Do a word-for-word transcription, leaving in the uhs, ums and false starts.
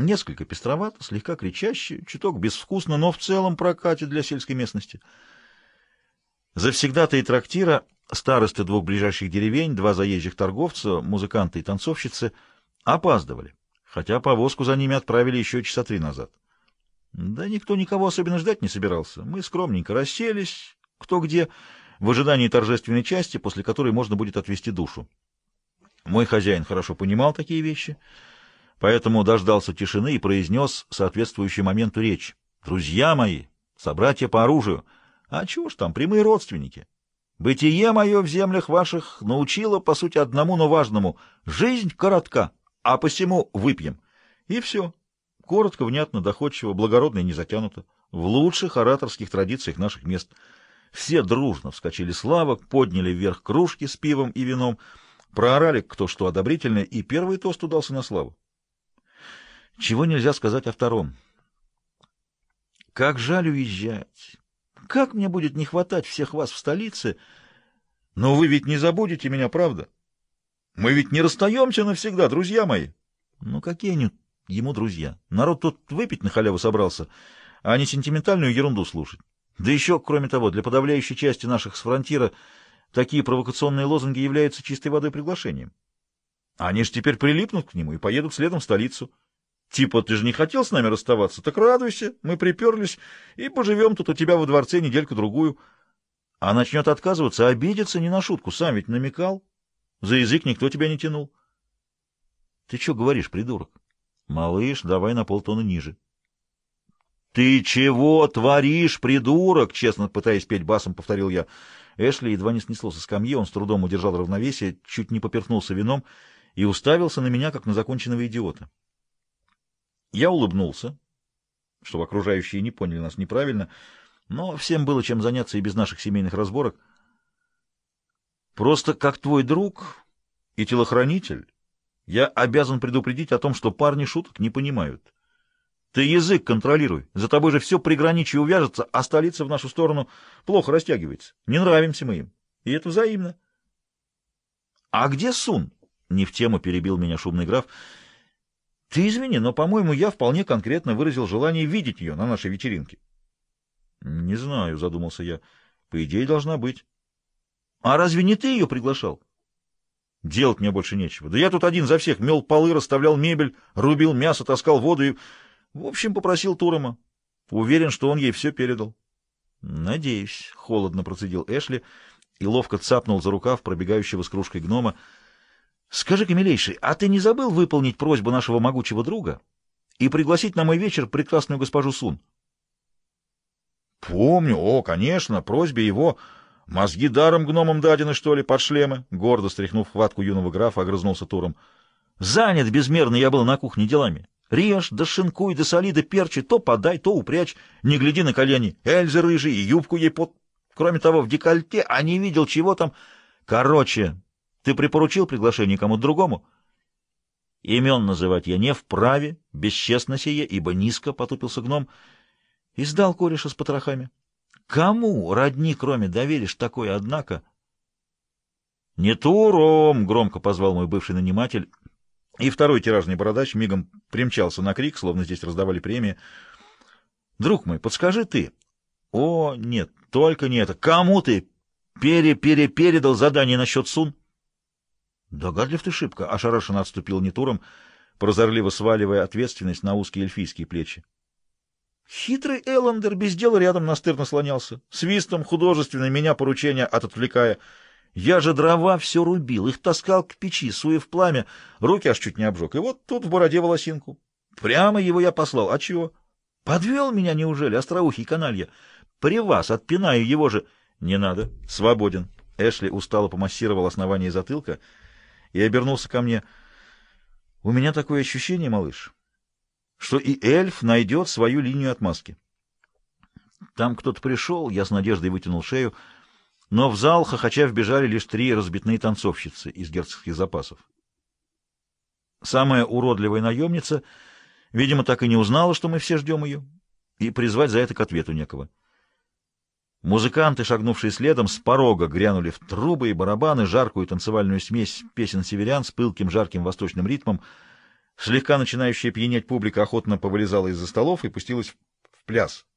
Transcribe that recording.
Несколько пестровато, слегка кричаще, чуток безвкусно, но в целом прокатит для сельской местности. Завсегдатаи трактира, старосты двух ближайших деревень, два заезжих торговца, музыканты и танцовщицы опаздывали, хотя повозку за ними отправили еще часа три назад. Да никто никого особенно ждать не собирался. Мы скромненько расселись, кто где, в ожидании торжественной части, после которой можно будет отвести душу. Мой хозяин хорошо понимал такие вещи, поэтому дождался тишины и произнес соответствующую моменту речь. «Друзья мои, собратья по оружию, а чего ж там, прямые родственники. Бытие мое в землях ваших научило, по сути, одному, но важному. Жизнь коротка, а посему выпьем». И все. Коротко, внятно, доходчиво, благородно и не затянуто. В лучших ораторских традициях наших мест. Все дружно вскочили с лавок, подняли вверх кружки с пивом и вином, проорали кто что одобрительное, и первый тост удался на славу. Чего нельзя сказать о втором. Как жаль уезжать. Как мне будет не хватать всех вас в столице. Но вы ведь не забудете меня, правда? Мы ведь не расстаемся навсегда, друзья мои. Ну, какие они ему друзья? Народ тут выпить на халяву собрался, а не сентиментальную ерунду слушать. Да еще, кроме того, для подавляющей части наших с фронтира такие провокационные лозунги являются чистой водой приглашением. Они ж теперь прилипнут к нему и поедут следом в столицу. Типа, ты же не хотел с нами расставаться, так радуйся, мы приперлись и поживем тут у тебя во дворце недельку-другую. А начнет отказываться, обидеться не на шутку, сам ведь намекал. За язык никто тебя не тянул. Ты что говоришь, придурок? Малыш, давай на полтона ниже. Ты чего творишь, придурок? Честно пытаясь петь басом, повторил я. Эшли едва не снесло со скамьи, он с трудом удержал равновесие, чуть не поперхнулся вином и уставился на меня, как на законченного идиота. Я улыбнулся, чтобы окружающие не поняли нас неправильно, но всем было чем заняться и без наших семейных разборок. Просто как твой друг и телохранитель, я обязан предупредить о том, что парни шуток не понимают. Ты язык контролируй, за тобой же все приграничье увяжется, а столица в нашу сторону плохо растягивается. Не нравимся мы им, и это взаимно. — А где Сун? — не в тему перебил меня шумный граф. — Ты извини, но, по-моему, я вполне конкретно выразил желание видеть ее на нашей вечеринке. — Не знаю, — задумался я. — По идее, должна быть. — А разве не ты ее приглашал? — Делать мне больше нечего. Да я тут один за всех мел полы, расставлял мебель, рубил мясо, таскал воду и... В общем, попросил Турома. Уверен, что он ей все передал. — Надеюсь, — холодно процедил Эшли и ловко цапнул за рукав пробегающего с кружкой гнома. — Скажи-ка, милейший, а ты не забыл выполнить просьбу нашего могучего друга и пригласить на мой вечер прекрасную госпожу Сун? — Помню, о, конечно, просьбе его. Мозги даром гномам дадены, что ли, под шлемы? Гордо стряхнув хватку юного графа, огрызнулся Туром. — Занят безмерно я был на кухне делами. Режь, да шинкуй, да соли, да перчи, то подай, то упрячь. Не гляди на колени. Эльзы рыжий, и юбку ей под... Кроме того, в декольте, а не видел, чего там. Короче, ты припоручил приглашение кому-то другому? Имен называть я не вправе, бесчестно сие, ибо низко, — потупился гном, и сдал кореша с потрохами. Кому, родни, кроме доверишь такое, однако? — Не Туром! — громко позвал мой бывший наниматель. И второй тиражный бородач мигом примчался на крик, словно здесь раздавали премии. — Друг мой, подскажи ты. — О, нет, только не это. Кому ты пере-пере-передал задание насчет Сун? — Догадлив ты шибко, — ошарашенно отступил Нетуром, прозорливо сваливая ответственность на узкие эльфийские плечи. Хитрый Эллендер без дела рядом настырно слонялся, свистом художественно меня поручения ототвлекая. Я же дрова все рубил, их таскал к печи, суя в пламя, руки аж чуть не обжег, и вот тут в бороде волосинку. Прямо его я послал. А чего? Подвел меня, неужели, остроухий каналья? При вас отпинаю его же. Не надо, свободен. Эшли устало помассировал основание затылка и обернулся ко мне. У меня такое ощущение, малыш, что и эльф найдет свою линию отмазки. Там кто-то пришел, я с надеждой вытянул шею, но в зал хохоча вбежали лишь три разбитные танцовщицы из герцогских запасов. Самая уродливая наемница, видимо, так и не узнала, что мы все ждем ее, и призвать за это к ответу некого. Музыканты, шагнувшие следом, с порога грянули в трубы и барабаны жаркую танцевальную смесь песен северян с пылким жарким восточным ритмом. Слегка начинающая пьянеть публика охотно повылезала из-за столов и пустилась в пляс.